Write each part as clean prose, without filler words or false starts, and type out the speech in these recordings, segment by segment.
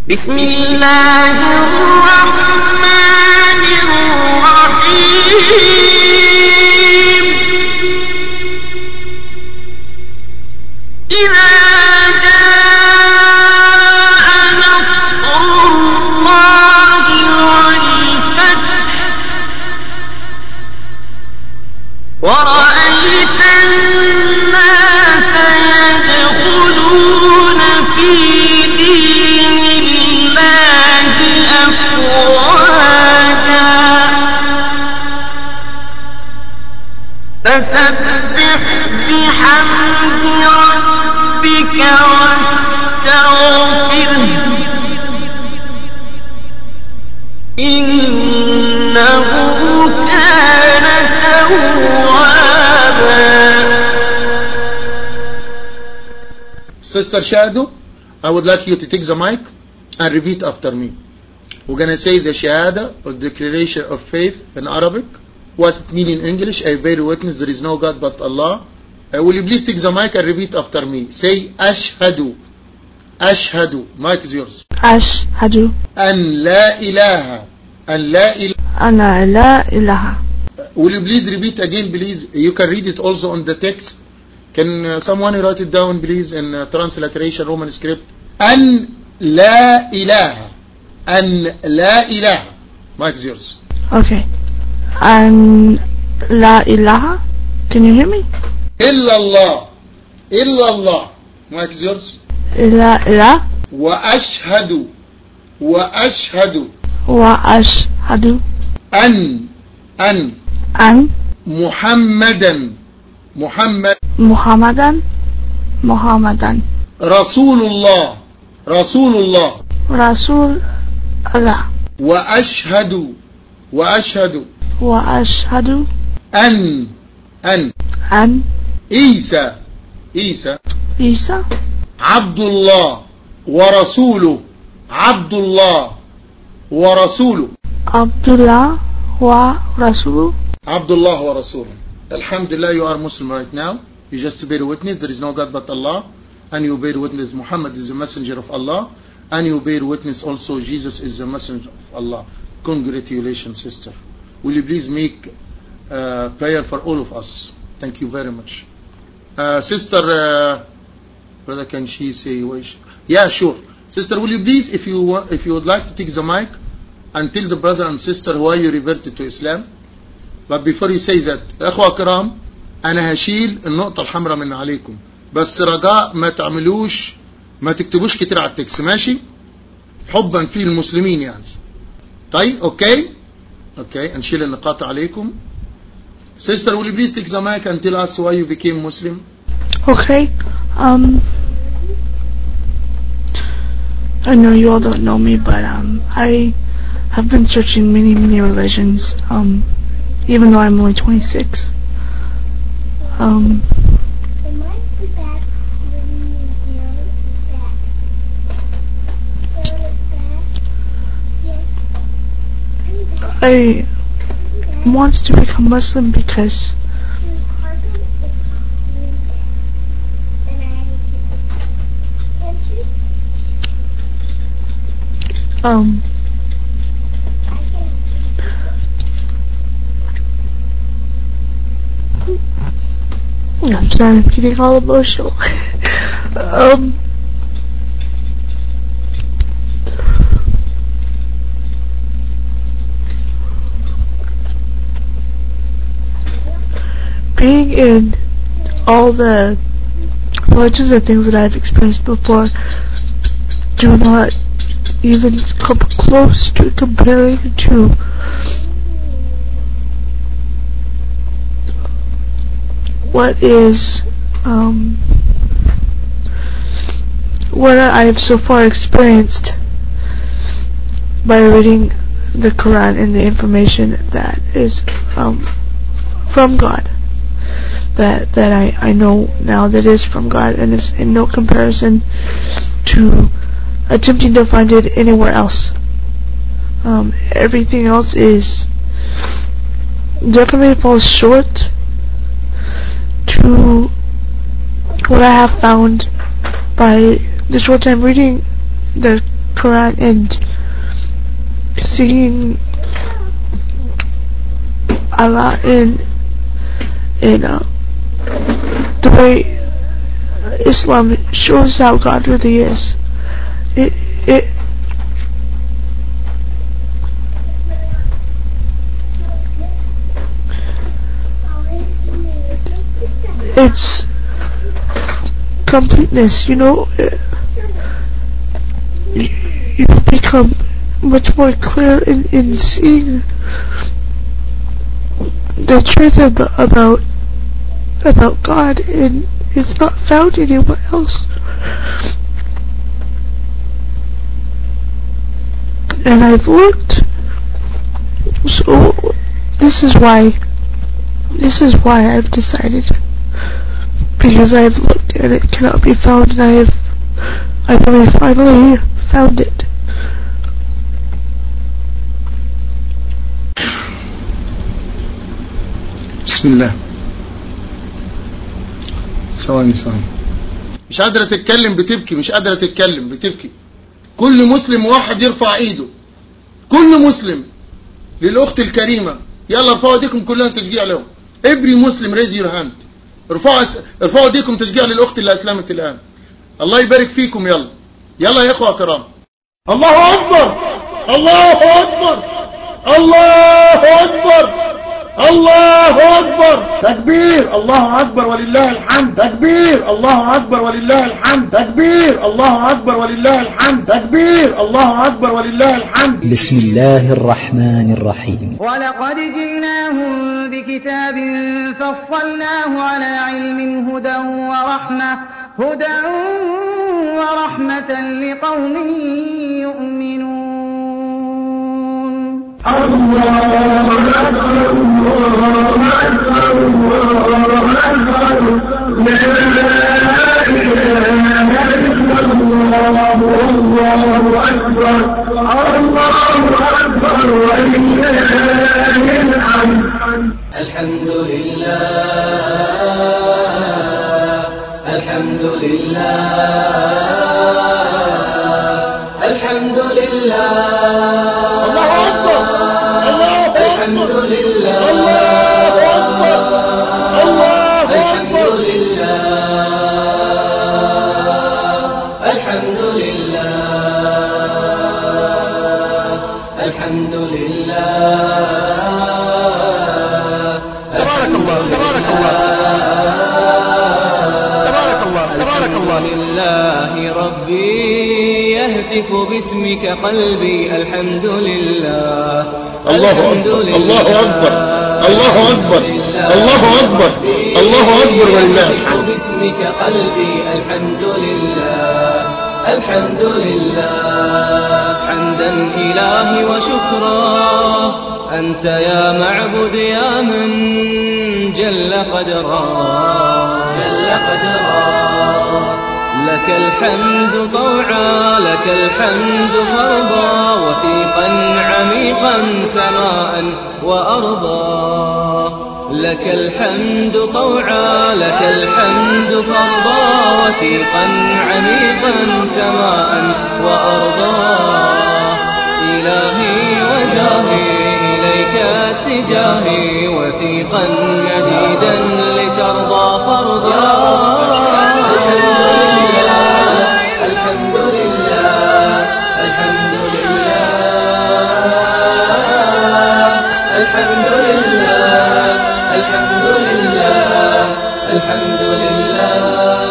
بسم الله الرحمن الرحيم إذا جاء نصر الله والفتح ورأيت الناس يدخلون في دين الله أفواجا فسبح بحمد ربك واستغفره إنه كان توابا. Sister Shahadu, I would like you to take the mic and repeat after me. We're going to say the Shahada, or declaration of faith in Arabic. What it means in English: I bear witness there is no God but Allah. Will you please take the mic and repeat after me? Say Ashhadu. Ashhadu. Mic is yours. أشهد An la ilaha. An la ilaha. أن لا إله. Will you please repeat again, please? You can read it also on the text. Can someone write it down, please, in transliteration Roman script? An la ilaha. An la ilaha. Mic is yours. Okay. أن لا إله. Can you hear me? إلا الله. إلا الله. Mic is yours. لا إله. وأشهد. وأشهد. وأشهد أن أن محمدا محمدا رسول الله رسول الله. وأشهد وأشهد أن أن عيسى عيسى عبد الله ورسوله عبد الله ورسوله Alhamdulillah, you are Muslim right now. You just bear witness there is no God but Allah, and you bear witness Muhammad is the messenger of Allah, and you bear witness also Jesus is the messenger of Allah. Congratulations, sister. Will you please make prayer for all of us? Thank you very much. Sister, brother, can she say? Yeah, sure. Sister, will you please, if you would like to take the mic and tell the brother and sister why you reverted to Islam. But before you say that, أخوة كرام, أنا هشيل النقطة الحمراء من عليكم، بس رجاء ما تكتبوش كتير على التكس، ماشي؟ حبا في المسلمين يعني. طيب، okay, نشيل النقاط عليكم. Sister, will you please take the mic and tell us why you became Muslim? Okay. I know you all don't know me, but I have been searching many religions, even though I'm only 26. I wanted to become Muslim because I'm sorry, I'm getting all emotional. Being in all the religions and things that I've experienced before do not even come close to comparing to what is what I have so far experienced by reading the Quran and the information that is from God, that I know now that is from God, and is in no comparison to attempting to find it anywhere else. Everything else is definitely falls short to what I have found by the short time reading the Quran and seeing Allah in the way Islam shows how God really is. It's completeness, you become much more clear in seeing the truth about God, and it's not found anywhere else. And I've looked, so this is why I've decided, because I've looked and it cannot be found, and I believe finally found it. بسم الله. ثواني مش قادرة تتكلم بتبكي، مش قادرة تتكلم بتبكي. كل مسلم واحد يرفع ايده، كل مسلم للأخت الكريمة. يلا ارفعوا ايديكم كلها تشجيع لهم. every Muslim raise your hand. ارفعوا ايديكم تشجيع للأخت اللي أسلمت الآن. الله يبارك فيكم. يلا يا إخوة كرام. الله أكبر، الله أكبر، الله أكبر، الله أكبر، تكبير، الله أكبر ولله الحمد، تكبير، الله أكبر ولله الحمد، تكبير، الله أكبر ولله الحمد، تكبير، الله أكبر ولله الحمد. بسم الله الرحمن الرحيم. ولقد جئناهم بكتاب فصلناه على علم هدى ورحمة لقوم يؤمنون. الحمد لله الحمد لله الحمد لله الله أكبر، الله أكبر، الحمد لله الله أكبر، الله الحمد أكبر، لله الحمد لله الحمد لله. تبارك الله، تبارك الله، تبارك الله، تبارك الله. لله ربي يهتف باسمك قلبي. الحمد لله الله أكبر، الله أكبر، الله أكبر، الله أكبر، الله أكبر ولله الحمد. باسمك قلبي. الحمد لله الحمد لله. حمدا إلهي وشكرا أنت يا معبد يا من جل قدرا جل قدرا. لك الحمد طوعا لك الحمد فرضا وثيقا عميقا سماء وأرضا. لك الحمد طوعا لك الحمد فرضا وثيقا عميقا سماء وأرضا. إلهي وجاهي إليك اتجاهي وثيقا مديدا لترضى فرضا. الحمد لله الحمد لله الحمد لله الحمد لله الحمد لله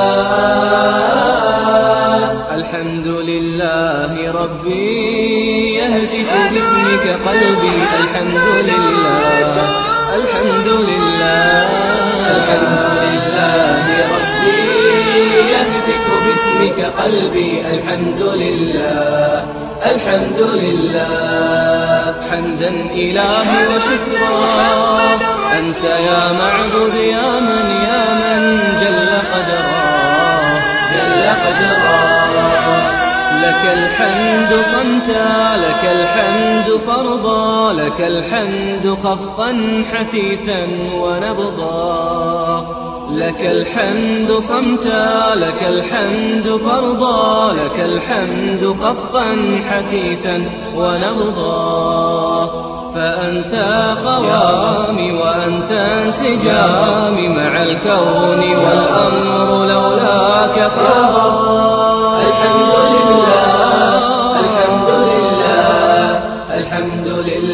الحمد لله ربي يهتف باسمك قلبي. الحمد لله الحمد لله الحمد لله ربي يهتف باسمك قلبي. الحمد لله الحمد لله. حمدا إلهي وشكرا أنت يا معبد يا من جل قدرا جل قدرا. لك الحمد صمتا لك الحمد فرضا لك الحمد خفقا حثيثا ونبضا. لك الحمد صمتا، لك الحمد فرضا، لك الحمد خفقا حثيثا ونبضا، فأنت قوامي وأنت انسجامي مع الكون والأمر لولاك فاضا. الحمد لله الحمد لله الحمد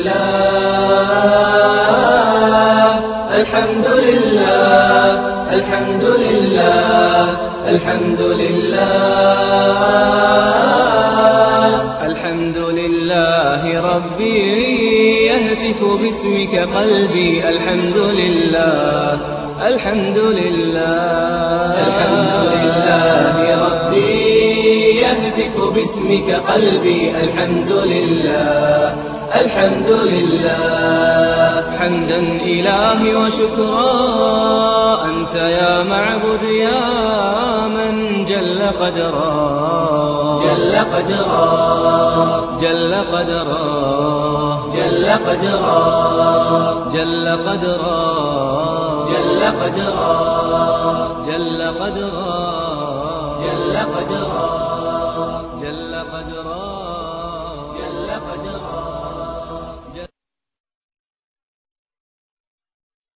لله الحمد لله الحمد لله الحمد لله الحمد لله ربي يهتف باسمك قلبي. الحمد لله الحمد لله الحمد لله ربي يهتف باسمك قلبي. الحمد لله الحمد لله حمدا إلهي وشكرا، أنت يا معبد يا من جل قدرا جل قدرا جل قدرا جل قدرا جل قدرا جل قدرا جل قدرا جل قدرا جل قدرا جل قدرا